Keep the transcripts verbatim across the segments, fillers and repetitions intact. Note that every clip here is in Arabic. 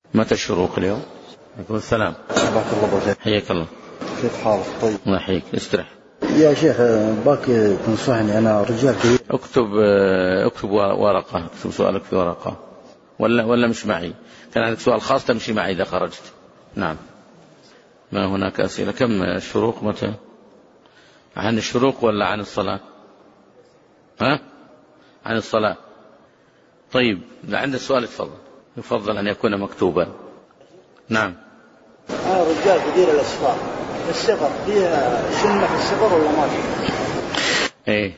متى الشروق اليوم؟ عليكم السلام. بارك الله فيك. حياك الله. كيف حالك؟ طيب. الله يحييك. استرح يا شيخ، باك تنصحني، أنا رجال كبير. اكتب اكتب ورقة، اكتب سؤالك في ورقة، ولا ولا مش معي؟ كان عندك سؤال خاص تمشي معي إذا خرجت. نعم. ما هناك أسئلة. كم الشروق متى؟ عن الشروق ولا عن الصلاة؟ ها؟ عن الصلاة. طيب، إذا عندك سؤال تفضل. يفضل أن يكون مكتوبا. نعم. أنا رجال كبير الأسفار، الصغر فيها سنة في الصغر ولا ما فيها؟ إيه.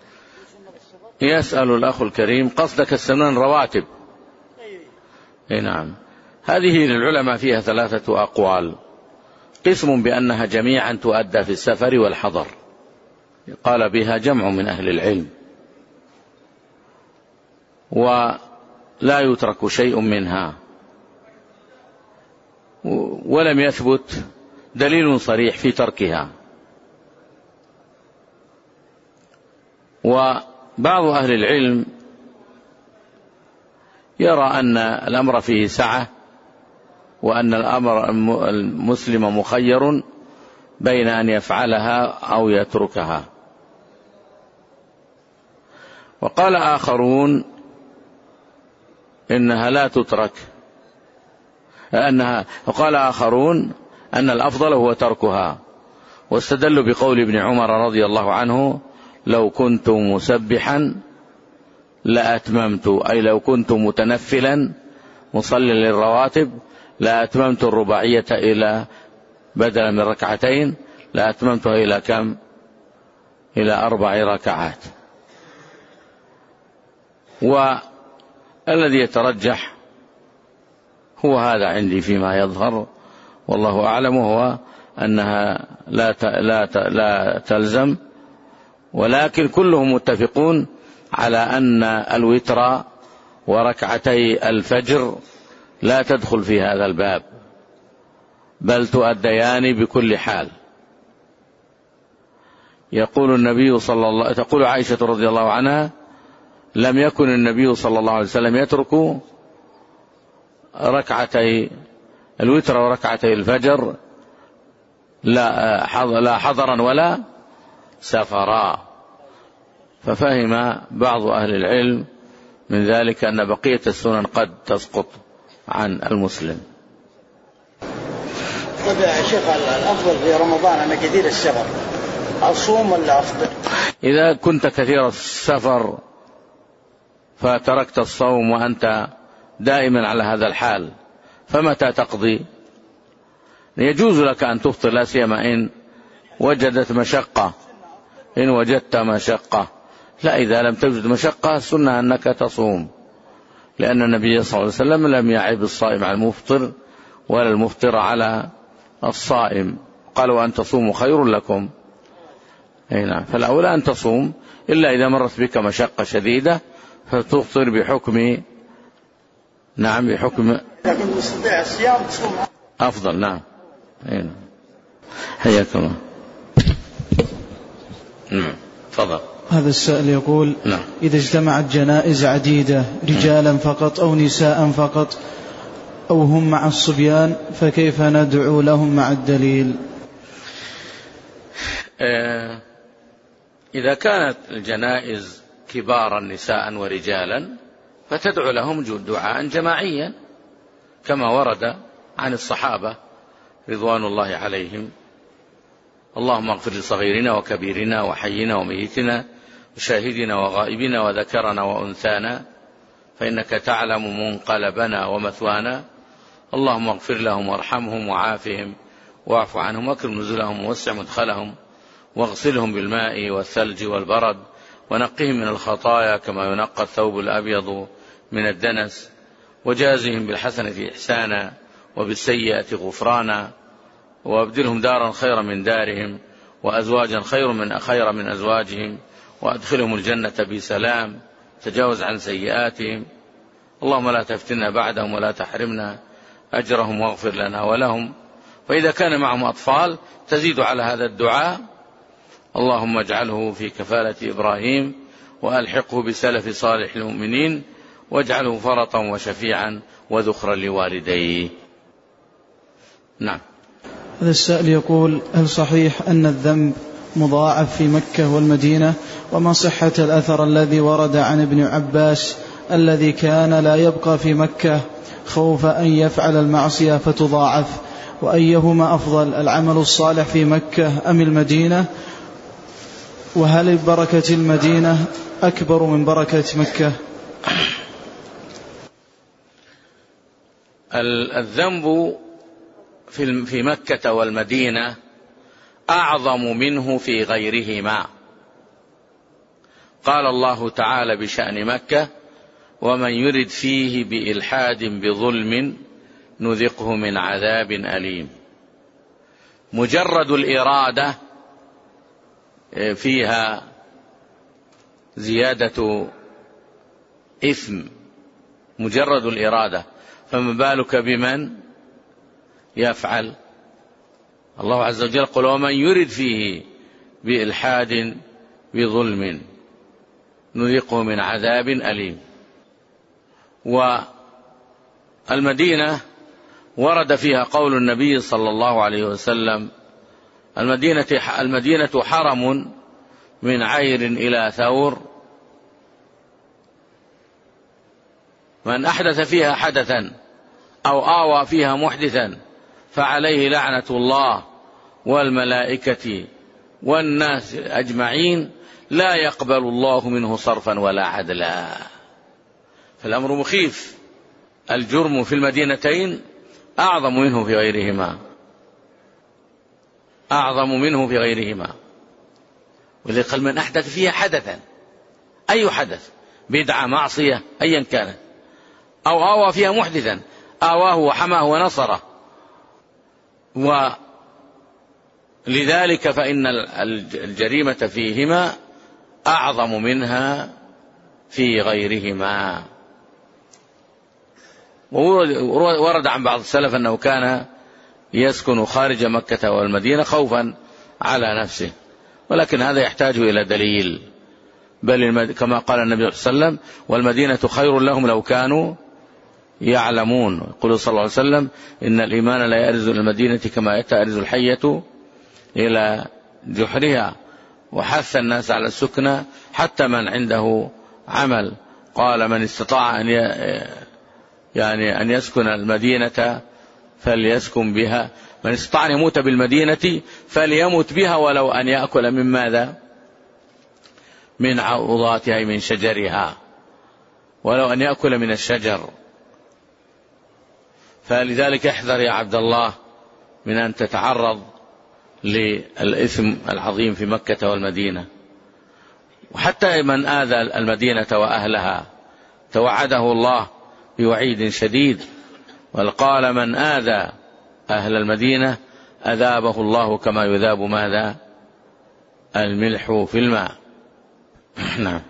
يسأل الأخ الكريم قصدك السنن رواتب؟ إيه نعم. هذه للعلماء فيها ثلاثة أقوال. قسم بأنها جميعا تؤدى في السفر والحضر، قال بها جمع من أهل العلم، ولا يترك شيء منها، ولم يثبت دليل صريح في تركها. وبعض أهل العلم يرى أن الأمر فيه سعة، وأن الأمر المسلم مخير بين أن يفعلها أو يتركها. وقال آخرون إنها لا تترك، أنها وقال آخرون أن الأفضل هو تركها، واستدلوا بقول ابن عمر رضي الله عنه: لو كنت مسبحا لأتممت، أي لو كنت متنفلا مصلي للرواتب لأتممت الرباعية إلى بدلا من ركعتين لأتممتها إلى كم؟ إلى أربع ركعات. والذي يترجح هو هذا عندي فيما يظهر، والله أعلم، هو أنها لا لا لا تلزم، ولكن كلهم متفقون على أن الوتر وركعتي الفجر لا تدخل في هذا الباب، بل تؤديان بكل حال. يقول النبي صلى الله تقول عائشة رضي الله عنها: لم يكن النبي صلى الله عليه وسلم يترك ركعتي الوتر وركعتي الفجر لا حضرا ولا سفرا. ففهم بعض أهل العلم من ذلك أن بقية السنن قد تسقط عن المسلم. طيب يا شيخ، الأفضل في رمضان أنا كثير السفر، أصوم ولا أفضل؟ إذا كنت كثير السفر فتركت الصوم وأنت دائما على هذا الحال، فمتى تقضي؟ يجوز لك أن تفطر، لا سيما إن وجدت مشقة إن وجدت مشقة لا، إذا لم تجد مشقة السنة أنك تصوم، لأن النبي صلى الله عليه وسلم لم يعب الصائم على المفطر ولا المفطر على الصائم، قالوا أن تصوموا خير لكم. أي نعم. فالأولى أن تصوم، إلا إذا مرت بك مشقة شديدة فتفطر بحكم نعم بحكم لكن تستطيع الصيام تصوم أفضل. نعم. أي نعم. حياك الله. نعم. تفضل. هذا السائل يقول: نعم. إذا اجتمعت جنائز عديدة رجالا فقط أو نساء فقط أو هم مع الصبيان، فكيف ندعو لهم مع الدليل؟ آه إذا كانت الجنائز كبارا نساء ورجالا فتدعو لهم دعاء جماعيا كما ورد عن الصحابة رضوان الله عليهم: اللهم اغفر لصغيرنا وكبيرنا وحينا وميتنا وشاهدنا وغائبنا وذكرنا وأنثانا فإنك تعلم منقلبنا ومثوانا، اللهم اغفر لهم وارحمهم وعافهم واعف عنهم واكرم نزلهم ووسع مدخلهم واغسلهم بالماء والثلج والبرد ونقهم من الخطايا كما ينقى الثوب الأبيض من الدنس، وجازهم بالحسنة إحسانا وبالسيئة غفرانا، وابدلهم دارا خيرا من دارهم وأزواجا خير من خير من أزواجهم، وأدخلهم الجنة بسلام، تجاوز عن سيئاتهم، اللهم لا تفتنا بعدهم ولا تحرمنا أجرهم واغفر لنا ولهم. وإذا كان معهم أطفال تزيد على هذا الدعاء: اللهم اجعله في كفالة إبراهيم وألحقه بسلف صالح المؤمنين واجعله فرطا وشفيعا وذخرا لوالديه. نعم. هذا السائل يقول: هل صحيح أن الذنب مضاعف في مكة والمدينة؟ وما صحة الأثر الذي ورد عن ابن عباس الذي كان لا يبقى في مكة خوف أن يفعل المعصية فتضاعف؟ وأيهما أفضل، العمل الصالح في مكة أم المدينة؟ وهل بركة المدينة أكبر من بركة مكة؟ الذنب في مكة والمدينة أعظم منه في غيرهما. قال الله تعالى بشأن مكة: ومن يرد فيه بإلحاد بظلم نذقه من عذاب أليم. مجرد الإرادة فيها زيادة إثم، مجرد الإرادة، فما بالك بمن يفعل؟ الله عز وجل قال: ومن يرد فيه بإلحاد بظلم نذقه من عذاب أليم. والمدينة ورد فيها قول النبي صلى الله عليه وسلم: المدينة, المدينة حرم من عير إلى ثور، من أحدث فيها حدثا أو آوى فيها محدثا فعليه لعنة الله والملائكة والناس أجمعين لا يقبل الله منه صرفا ولا عدلا. فالأمر مخيف، الجرم في المدينتين أعظم منه في غيرهما، أعظم منه في غيرهما. ولذلك قال: من أحدث فيها حدثا، أي حدث، بدعة، معصية، أيا كانت، أو آوى فيها محدثا، آواه وحماه ونصره. ولذلك فإن الجريمة فيهما أعظم منها في غيرهما. ورد عن بعض السلف أنه كان يسكن خارج مكة والمدينة خوفا على نفسه، ولكن هذا يحتاج إلى دليل. بل كما قال النبي صلى الله عليه وسلم: والمدينة خير لهم لو كانوا يعلمون. يقول صلى الله عليه وسلم: إن الإيمان لا يأرز المدينة كما تأرز الحية إلى جحرها. وحث الناس على السكنى حتى من عنده عمل. قال: من استطاع أن يعني أن يسكن المدينة فليسكن بها، من استطاع أن يموت بالمدينة فليمت بها ولو أن يأكل من ماذا؟ من عروضاتها، من شجرها، ولو أن يأكل من الشجر. فلذلك احذر يا عبد الله من أن تتعرض للإثم العظيم في مكة والمدينة. وحتى من آذى المدينة وأهلها توعده الله بوعيد شديد، وقال: من آذى أهل المدينة أذابه الله كما يذاب ماذا؟ الملح في الماء. نعم.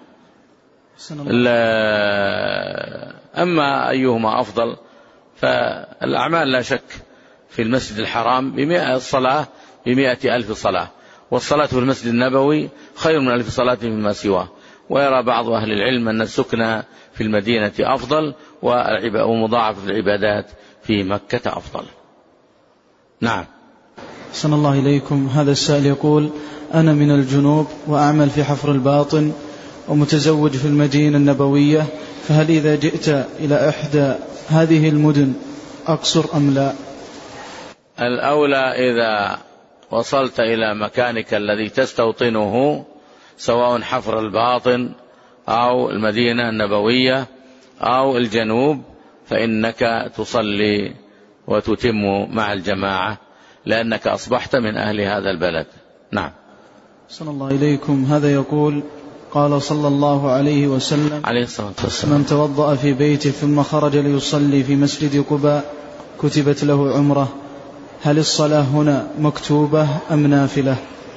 أما أيهما أفضل، فالأعمال لا شك في المسجد الحرام بمئة صلاة بمئة ألف صلاة، والصلاة في المسجد النبوي خير من ألف صلاة فيما سواه. ويرى بعض أهل العلم أن السكنى في المدينة أفضل ومضاعفة العبادات في مكة أفضل. نعم. أحسن الله إليكم. هذا السائل يقول: أنا من الجنوب وأعمل في حفر الباطن ومتزوج في المدينة النبوية، فهل إذا جئت إلى إحدى هذه المدن أقصر أم لا؟ الأولى إذا وصلت إلى مكانك الذي تستوطنه، سواء حفر الباطن أو المدينة النبوية أو الجنوب، فإنك تصلي وتتم مع الجماعة، لأنك أصبحت من أهل هذا البلد. نعم. صلى الله إليكم. هذا يقول: قال صلى الله عليه وسلم: عليه الصلاة والسلام: من توضأ في بيته ثم خرج ليصلي في مسجد قباء كتبت له عمره. هل الصلاة هنا مكتوبة أم نافلة؟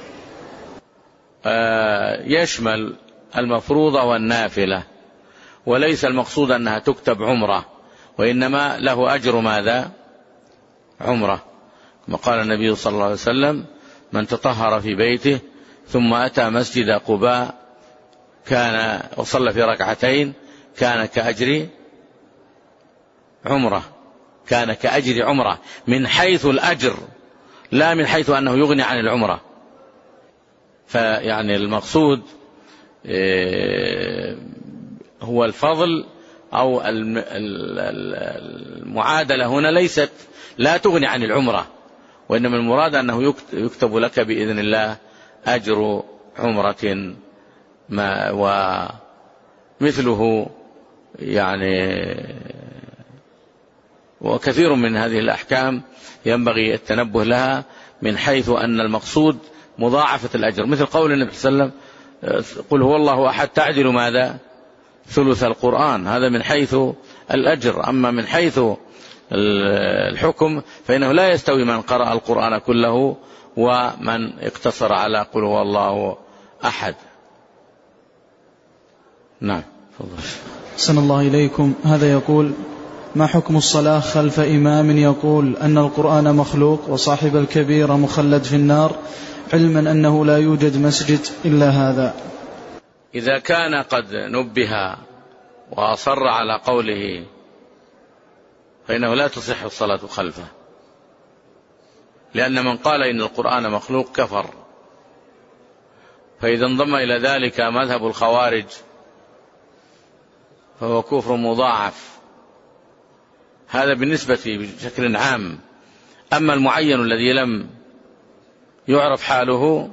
آه يشمل المفروضة والنافلة، وليس المقصود أنها تكتب عمره، وإنما له أجر ماذا؟ عمره. كما قال النبي صلى الله عليه وسلم: من تطهر في بيته ثم أتى مسجد قباء كان وصلى في ركعتين كان كأجر عمرة، كان كأجر عمرة من حيث الأجر لا من حيث أنه يغني عن العمرة. فيعني المقصود هو الفضل أو المعادلة هنا ليست لا تغني عن العمرة، وإنما المراد أنه يكتب لك بإذن الله أجر عمرة ما ومثله يعني. وكثير من هذه الأحكام ينبغي التنبه لها من حيث أن المقصود مضاعفة الأجر، مثل قول النبي صلى الله عليه وسلم قل هو الله أحد تعدل ماذا ثلث القرآن، هذا من حيث الأجر. أما من حيث الحكم فإنه لا يستوي من قرأ القرآن كله ومن اقتصر على قل هو الله أحد. نعم فضل. أحسن الله إليكم. هذا يقول: ما حكم الصلاة خلف إمام يقول أن القرآن مخلوق وصاحب الكبيرة مخلد في النار، علما أنه لا يوجد مسجد إلا هذا؟ إذا كان قد نبه وأصر على قوله فإنه لا تصح الصلاة خلفه، لأن من قال إن القرآن مخلوق كفر. فإذا انضم إلى ذلك مذهب الخوارج فهو كفر مضاعف. هذا بالنسبة بشكل عام. أما المعين الذي لم يعرف حاله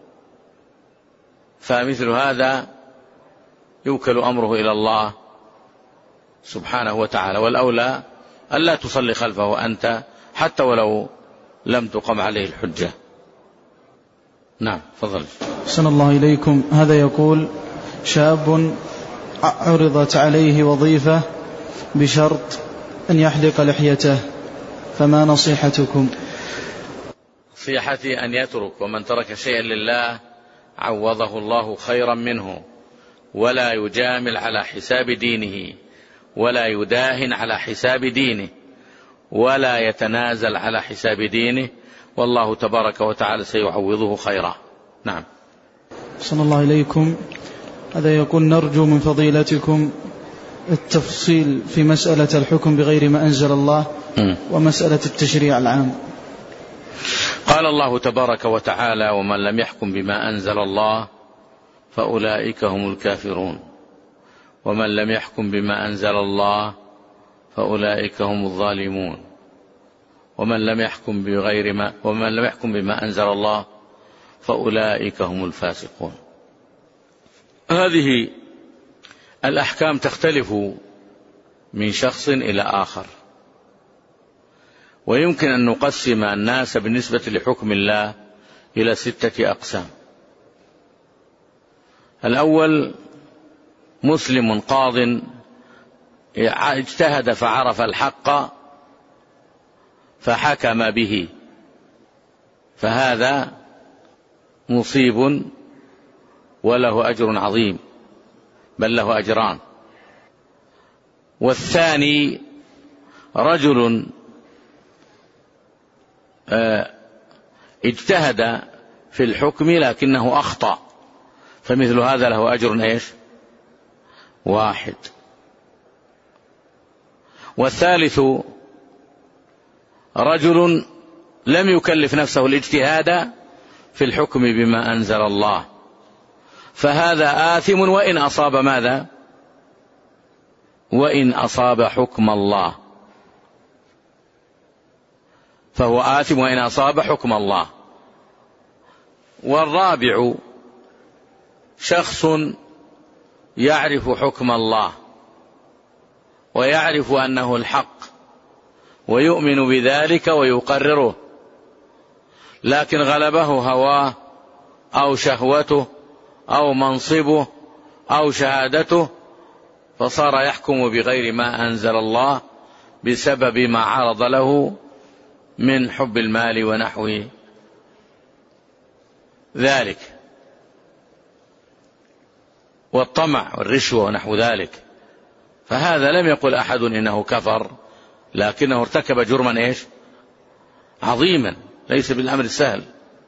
فمثل هذا يوكل أمره إلى الله سبحانه وتعالى، والأولى ألا تصلي خلفه أنت حتى ولو لم تقم عليه الحجة. نعم فضل. أحسن الله إليكم. هذا يقول: شاب عرضت عليه وظيفة بشرط أن يحلق لحيته، فما نصيحتكم؟ نصيحتي أن يترك، ومن ترك شيئا لله عوضه الله خيرا منه، ولا يجامل على حساب دينه، ولا يداهن على حساب دينه، ولا يتنازل على حساب دينه، والله تبارك وتعالى سيعوضه خيرا. نعم. صلى الله إليكم. هذا يقول: نرجو من فضيلتكم التفصيل في مسألة الحكم بغير ما أنزل الله م. ومسألة التشريع العام. قال الله تبارك وتعالى: ومن لم يحكم بما أنزل الله فأولئك هم الكافرون، ومن لم يحكم بما أنزل الله فأولئك هم الظالمون، ومن لم يحكم بغير ما ومن لم يحكم بما أنزل الله فأولئك هم الفاسقون. هذه الأحكام تختلف من شخص إلى آخر، ويمكن أن نقسم الناس بالنسبة لحكم الله إلى ستة أقسام. الأول مسلم قاض اجتهد فعرف الحق فحكم به، فهذا مصيب وله أجر عظيم، بل له أجران. والثاني رجل اجتهد في الحكم لكنه أخطأ، فمثل هذا له أجر ايش؟ واحد. والثالث رجل لم يكلف نفسه الاجتهاد في الحكم بما أنزل الله، فهذا آثم وإن أصاب ماذا؟ وإن أصاب حكم الله، فهو آثم وإن أصاب حكم الله. والرابع شخص يعرف حكم الله ويعرف أنه الحق ويؤمن بذلك ويقرره، لكن غلبه هواه أو شهوته أو منصبه أو شهادته، فصار يحكم بغير ما أنزل الله بسبب ما عرض له من حب المال ونحو ذلك، والطمع والرشوة ونحو ذلك. فهذا لم يقل أحد إنه كفر، لكنه ارتكب جرما إيش؟ عظيما، ليس بالأمر السهل.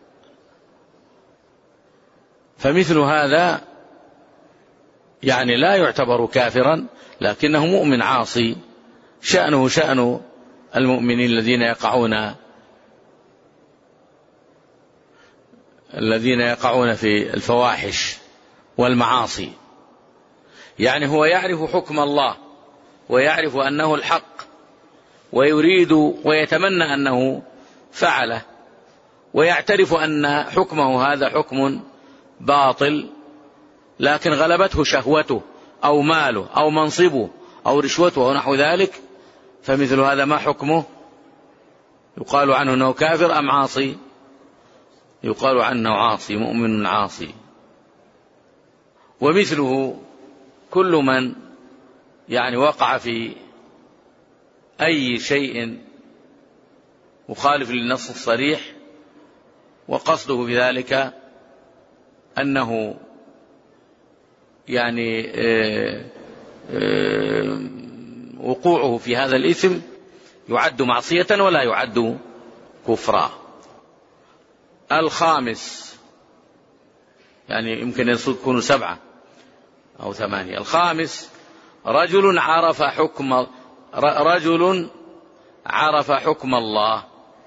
فمثل هذا يعني لا يعتبر كافرا، لكنه مؤمن عاصي شأنه شأن المؤمنين الذين يقعون الذين يقعون في الفواحش والمعاصي. يعني هو يعرف حكم الله ويعرف أنه الحق ويريد ويتمنى أنه فعله، ويعترف أن حكمه هذا حكم باطل، لكن غلبته شهوته أو ماله أو منصبه أو رشوته أو نحو ذلك، فمثل هذا ما حكمه؟ يقال عنه أنه كافر أم عاصي؟ يقال عنه عاصي، مؤمن عاصي. ومثله كل من يعني وقع في أي شيء مخالف للنص الصريح وقصده بذلك أنه يعني آآ آآ وقوعه في هذا الإثم يعد معصية ولا يعد كفرا. الخامس، يعني يمكن يكونوا سبعة أو ثمانية. الخامس رجل عرف حكم رجل عرف حكم الله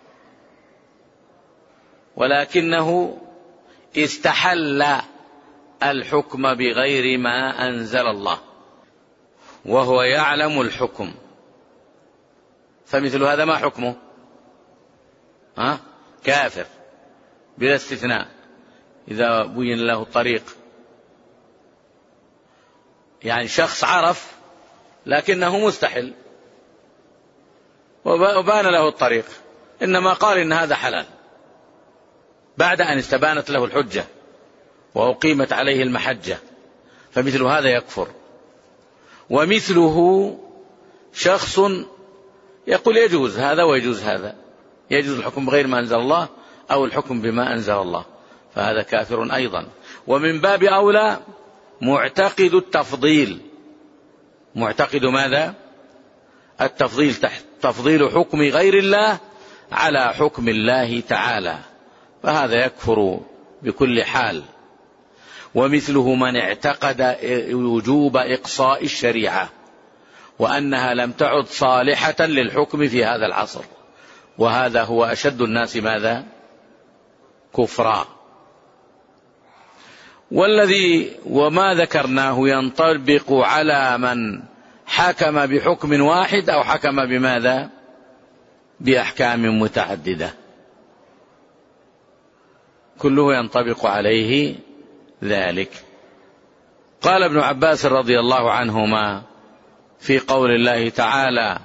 ولكنه استحل الحكم بغير ما أنزل الله وهو يعلم الحكم، فمثل هذا ما حكمه؟ ها؟ كافر بلا استثناء إذا بين له الطريق. يعني شخص عرف لكنه مستحل وبان له الطريق، إنما قال إن هذا حلال بعد أن استبانت له الحجة وأقيمت عليه المحجة، فمثل هذا يكفر. ومثله شخص يقول يجوز هذا ويجوز هذا، يجوز الحكم بغير ما أنزل الله أو الحكم بما أنزل الله، فهذا كافر أيضا. ومن باب أولى معتقد التفضيل. معتقد ماذا؟ التفضيل، تفضيل حكم غير الله على حكم الله تعالى، فهذا يكفر بكل حال. ومثله من اعتقد وجوب إقصاء الشريعة وأنها لم تعد صالحة للحكم في هذا العصر، وهذا هو أشد الناس ماذا؟ كفرا. والذي وما ذكرناه ينطبق على من حكم بحكم واحد أو حكم بماذا؟ بأحكام متعددة، كله ينطبق عليه ذلك. قال ابن عباس رضي الله عنهما في قول الله تعالى: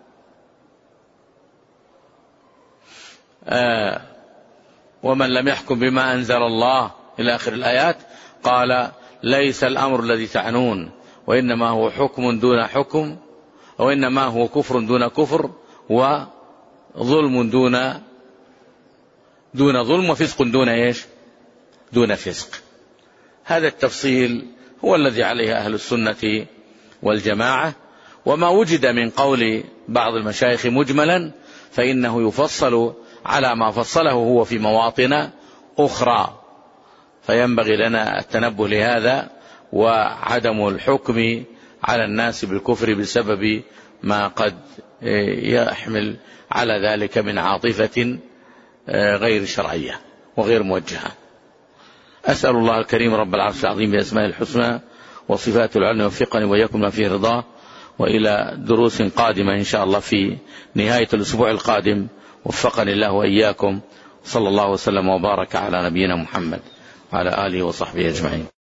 آه ومن لم يحكم بما أنزل الله إلى آخر الآيات، قال: ليس الأمر الذي تعنون، وإنما هو حكم دون حكم، وإنما هو كفر دون كفر، وظلم دون دون ظلم، وفسق دون إيش؟ دون فسق. هذا التفصيل هو الذي عليه أهل السنة والجماعة. وما وجد من قول بعض المشايخ مجملا فإنه يفصل على ما فصله هو في مواطن أخرى، فينبغي لنا التنبه لهذا وعدم الحكم على الناس بالكفر بسبب ما قد يحمل على ذلك من عاطفة غير شرعية وغير موجهة. أسأل الله الكريم رب العرش العظيم بأسمائه الحسنى وصفاته العلى يوفقني وإياكم ما فيه رضاه، وإلى دروس قادمة إن شاء الله في نهاية الأسبوع القادم. وفقني الله وإياكم. صلى الله وسلم وبارك على نبينا محمد وعلى آله وصحبه أجمعين.